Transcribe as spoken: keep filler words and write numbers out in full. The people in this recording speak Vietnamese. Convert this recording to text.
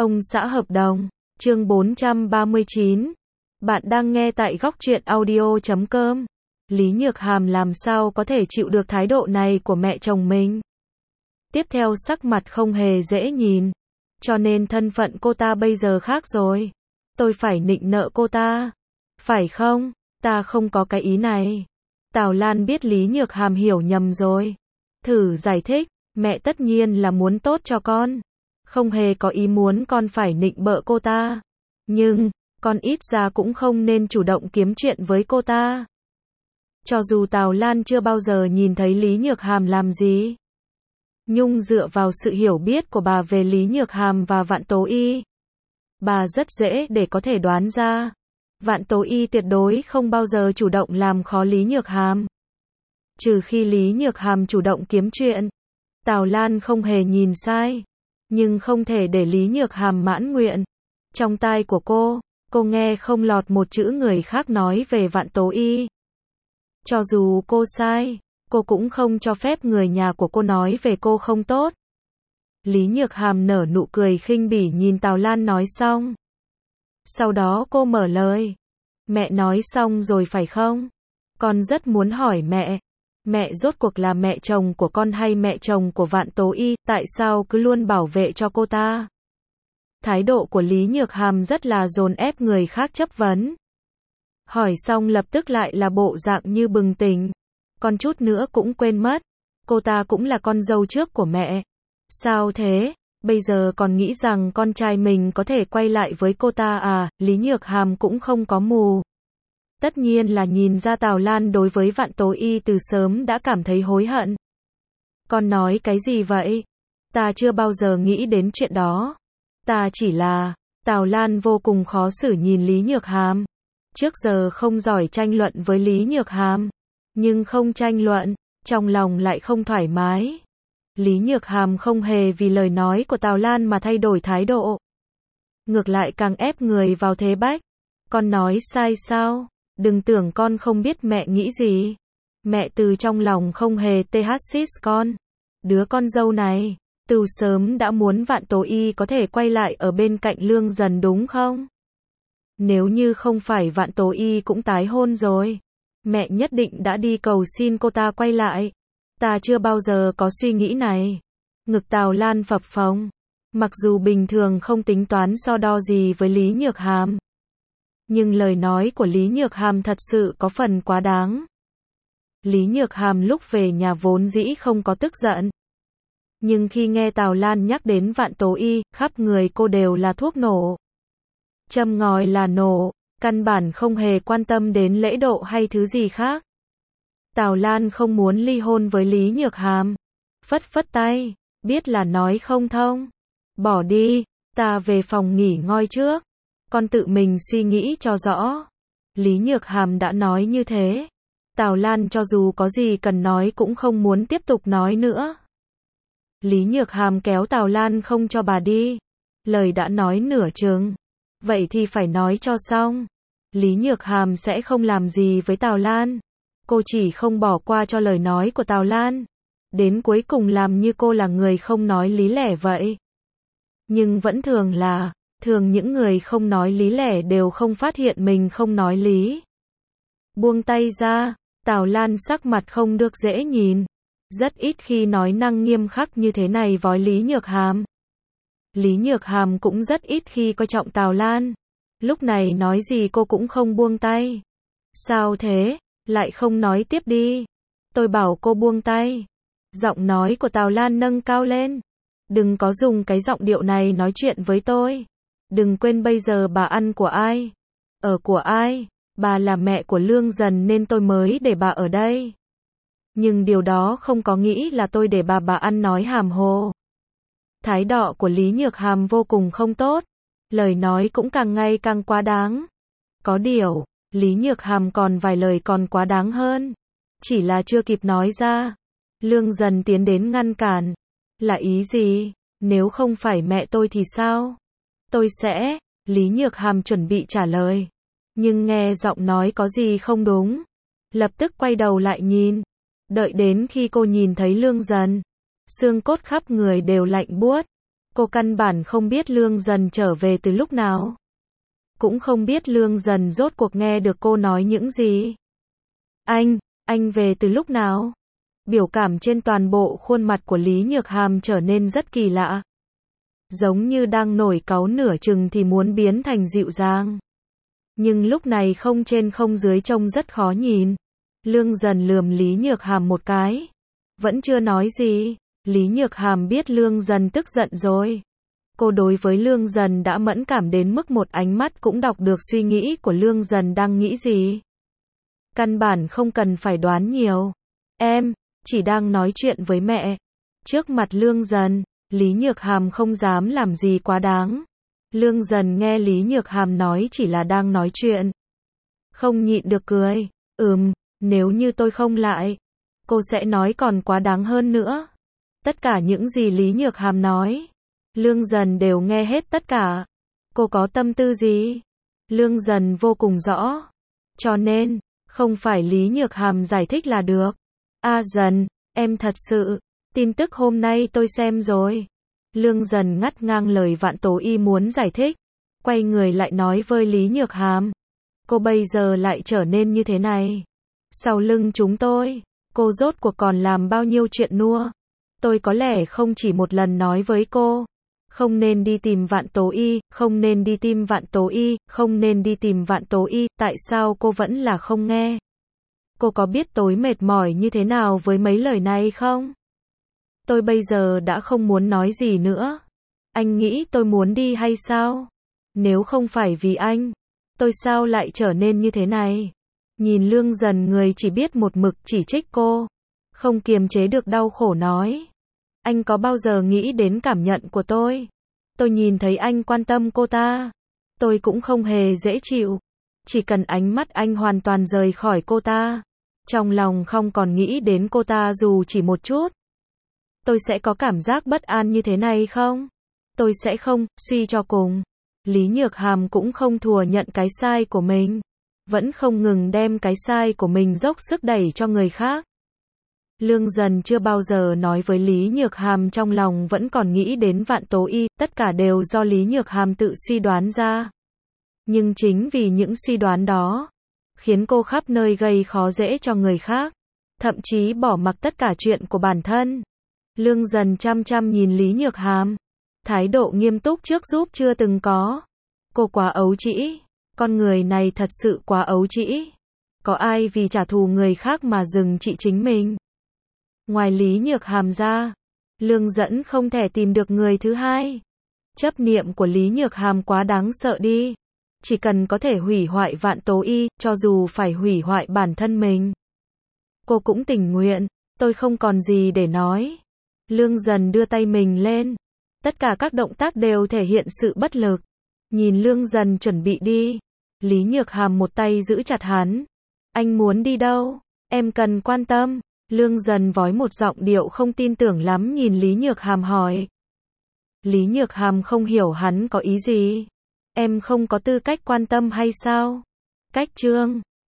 Ông xã hợp đồng, chương bốn trăm ba mươi chín. Bạn đang nghe tại góc truyện audio chấm com. Lý Nhược Hàm làm sao có thể chịu được thái độ này của mẹ chồng mình. Tiếp theo sắc mặt không hề dễ nhìn. Cho nên thân phận cô ta bây giờ khác rồi. Tôi phải nịnh nợ cô ta. Phải không? Ta không có cái ý này. Tào Lan biết Lý Nhược Hàm hiểu nhầm rồi. Thử giải thích, mẹ tất nhiên là muốn tốt cho con. Không hề có ý muốn con phải nịnh bợ cô ta. Nhưng, con ít ra cũng không nên chủ động kiếm chuyện với cô ta. Cho dù Tào Lan chưa bao giờ nhìn thấy Lý Nhược Hàm làm gì. Nhưng dựa vào sự hiểu biết của bà về Lý Nhược Hàm và Vạn Tố Y, bà rất dễ để có thể đoán ra. Vạn Tố Y tuyệt đối không bao giờ chủ động làm khó Lý Nhược Hàm. Trừ khi Lý Nhược Hàm chủ động kiếm chuyện. Tào Lan không hề nhìn sai. Nhưng không thể để Lý Nhược Hàm mãn nguyện. Trong tai của cô, cô nghe không lọt một chữ người khác nói về Vạn Tố Y. Cho dù cô sai, cô cũng không cho phép người nhà của cô nói về cô không tốt. Lý Nhược Hàm nở nụ cười khinh bỉ nhìn Tào Lan nói xong. Sau đó cô mở lời. Mẹ nói xong rồi phải không? Con rất muốn hỏi mẹ. Mẹ rốt cuộc là mẹ chồng của con hay mẹ chồng của Vạn Tố Y, tại sao cứ luôn bảo vệ cho cô ta? Thái độ của Lý Nhược Hàm rất là dồn ép người khác chất vấn. Hỏi xong lập tức lại là bộ dạng như bừng tỉnh. Con chút nữa cũng quên mất. Cô ta cũng là con dâu trước của mẹ. Sao thế? Bây giờ còn nghĩ rằng con trai mình có thể quay lại với cô ta à? Lý Nhược Hàm cũng không có mù. Tất nhiên là nhìn ra Tào Lan đối với Vạn Tố Y từ sớm đã cảm thấy hối hận. Con nói cái gì vậy? Ta chưa bao giờ nghĩ đến chuyện đó. Ta chỉ là... Tào Lan vô cùng khó xử nhìn Lý Nhược Hàm. Trước giờ không giỏi tranh luận với Lý Nhược Hàm. Nhưng không tranh luận, trong lòng lại không thoải mái. Lý Nhược Hàm không hề vì lời nói của Tào Lan mà thay đổi thái độ. Ngược lại càng ép người vào thế bách. Con nói sai sao? Đừng tưởng con không biết mẹ nghĩ gì. Mẹ từ trong lòng không hề thxis con. Đứa con dâu này, từ sớm đã muốn Vạn Tố Y có thể quay lại ở bên cạnh Lương Dần đúng không? Nếu như không phải Vạn Tố Y cũng tái hôn rồi, mẹ nhất định đã đi cầu xin cô ta quay lại. Ta chưa bao giờ có suy nghĩ này. Ngực Tào Lan phập phồng. Mặc dù bình thường không tính toán so đo gì với Lý Nhược Hàm. Nhưng lời nói của Lý Nhược Hàm thật sự có phần quá đáng. Lý Nhược Hàm lúc về nhà vốn dĩ không có tức giận. Nhưng khi nghe Tào Lan nhắc đến Vạn Tố Y, khắp người cô đều là thuốc nổ. Châm ngòi là nổ, căn bản không hề quan tâm đến lễ độ hay thứ gì khác. Tào Lan không muốn ly hôn với Lý Nhược Hàm. Phất phất tay, biết là nói không thông. Bỏ đi, ta về phòng nghỉ ngơi trước. Con tự mình suy nghĩ cho rõ. Lý Nhược Hàm đã nói như thế. Tào Lan cho dù có gì cần nói cũng không muốn tiếp tục nói nữa. Lý Nhược Hàm kéo Tào Lan không cho bà đi. Lời đã nói nửa chừng. Vậy thì phải nói cho xong. Lý Nhược Hàm sẽ không làm gì với Tào Lan. Cô chỉ không bỏ qua cho lời nói của Tào Lan. Đến cuối cùng làm như cô là người không nói lý lẽ vậy. Nhưng vẫn thường là, thường những người không nói lý lẽ đều không phát hiện mình không nói lý. Buông tay ra, Tào Lan sắc mặt không được dễ nhìn. Rất ít khi nói năng nghiêm khắc như thế này với Lý Nhược Hàm. Lý Nhược Hàm cũng rất ít khi coi trọng Tào Lan. Lúc này nói gì cô cũng không buông tay. Sao thế? Lại không nói tiếp đi. Tôi bảo cô buông tay. Giọng nói của Tào Lan nâng cao lên. Đừng có dùng cái giọng điệu này nói chuyện với tôi. Đừng quên bây giờ bà ăn của ai? Ở của ai? Bà là mẹ của Lương Dần nên tôi mới để bà ở đây. Nhưng điều đó không có nghĩ là tôi để bà bà ăn nói hàm hồ. Thái độ của Lý Nhược Hàm vô cùng không tốt. Lời nói cũng càng ngày càng quá đáng. Có điều, Lý Nhược Hàm còn vài lời còn quá đáng hơn. Chỉ là chưa kịp nói ra. Lương Dần tiến đến ngăn cản. Là ý gì? Nếu không phải mẹ tôi thì sao? Tôi sẽ... Lý Nhược Hàm chuẩn bị trả lời. Nhưng nghe giọng nói có gì không đúng. Lập tức quay đầu lại nhìn. Đợi đến khi cô nhìn thấy Lương Dần. Xương cốt khắp người đều lạnh buốt. Cô căn bản không biết Lương Dần trở về từ lúc nào. Cũng không biết Lương Dần rốt cuộc nghe được cô nói những gì. Anh, anh về từ lúc nào? Biểu cảm trên toàn bộ khuôn mặt của Lý Nhược Hàm trở nên rất kỳ lạ. Giống như đang nổi cáu nửa chừng thì muốn biến thành dịu dàng. Nhưng lúc này không trên không dưới trông rất khó nhìn. Lương Dần lườm Lý Nhược Hàm một cái. Vẫn chưa nói gì. Lý Nhược Hàm biết Lương Dần tức giận rồi. Cô đối với Lương Dần đã mẫn cảm đến mức một ánh mắt cũng đọc được suy nghĩ của Lương Dần đang nghĩ gì. Căn bản không cần phải đoán nhiều. Em, chỉ đang nói chuyện với mẹ. Trước mặt Lương Dần, Lý Nhược Hàm không dám làm gì quá đáng. Lương Dần nghe Lý Nhược Hàm nói chỉ là đang nói chuyện. Không nhịn được cười. Ừm, nếu như tôi không lại, cô sẽ nói còn quá đáng hơn nữa. Tất cả những gì Lý Nhược Hàm nói, Lương Dần đều nghe hết tất cả. Cô có tâm tư gì? Lương Dần vô cùng rõ. Cho nên, không phải Lý Nhược Hàm giải thích là được. A Dần, em thật sự, tin tức hôm nay tôi xem rồi. Lương Dần ngắt ngang lời Vạn Tố Y muốn giải thích. Quay người lại nói với Lý Nhược Hàm. Cô bây giờ lại trở nên như thế này. Sau lưng chúng tôi, cô rốt cuộc còn làm bao nhiêu chuyện nua. Tôi có lẽ không chỉ một lần nói với cô. Không nên đi tìm Vạn Tố Y, không nên đi tìm Vạn Tố Y, không nên đi tìm Vạn Tố Y. Tại sao cô vẫn là không nghe? Cô có biết tối mệt mỏi như thế nào với mấy lời này không? Tôi bây giờ đã không muốn nói gì nữa. Anh nghĩ tôi muốn đi hay sao? Nếu không phải vì anh, tôi sao lại trở nên như thế này? Nhìn Lương Dần người chỉ biết một mực chỉ trích cô. Không kiềm chế được đau khổ nói. Anh có bao giờ nghĩ đến cảm nhận của tôi? Tôi nhìn thấy anh quan tâm cô ta. Tôi cũng không hề dễ chịu. Chỉ cần ánh mắt anh hoàn toàn rời khỏi cô ta. Trong lòng không còn nghĩ đến cô ta dù chỉ một chút. Tôi sẽ có cảm giác bất an như thế này không? Tôi sẽ không, suy cho cùng. Lý Nhược Hàm cũng không thừa nhận cái sai của mình. Vẫn không ngừng đem cái sai của mình dốc sức đẩy cho người khác. Lương Dần chưa bao giờ nói với Lý Nhược Hàm trong lòng vẫn còn nghĩ đến Vạn Tố Y, tất cả đều do Lý Nhược Hàm tự suy đoán ra. Nhưng chính vì những suy đoán đó, khiến cô khắp nơi gây khó dễ cho người khác, thậm chí bỏ mặc tất cả chuyện của bản thân. Lương Dần chăm chăm nhìn Lý Nhược Hàm, thái độ nghiêm túc trước giúp chưa từng có. Cô quá ấu trĩ, con người này thật sự quá ấu trĩ. Có ai vì trả thù người khác mà dừng trị chính mình? Ngoài Lý Nhược Hàm ra, Lương Dẫn không thể tìm được người thứ hai. Chấp niệm của Lý Nhược Hàm quá đáng sợ đi. Chỉ cần có thể hủy hoại Vạn Tố Y, cho dù phải hủy hoại bản thân mình, cô cũng tình nguyện. Tôi không còn gì để nói. Lương Dần đưa tay mình lên. Tất cả các động tác đều thể hiện sự bất lực. Nhìn Lương Dần chuẩn bị đi, Lý Nhược Hàm một tay giữ chặt hắn. Anh muốn đi đâu? Em cần quan tâm. Lương Dần với một giọng điệu không tin tưởng lắm nhìn Lý Nhược Hàm hỏi. Lý Nhược Hàm không hiểu hắn có ý gì. Em không có tư cách quan tâm hay sao? Cách chương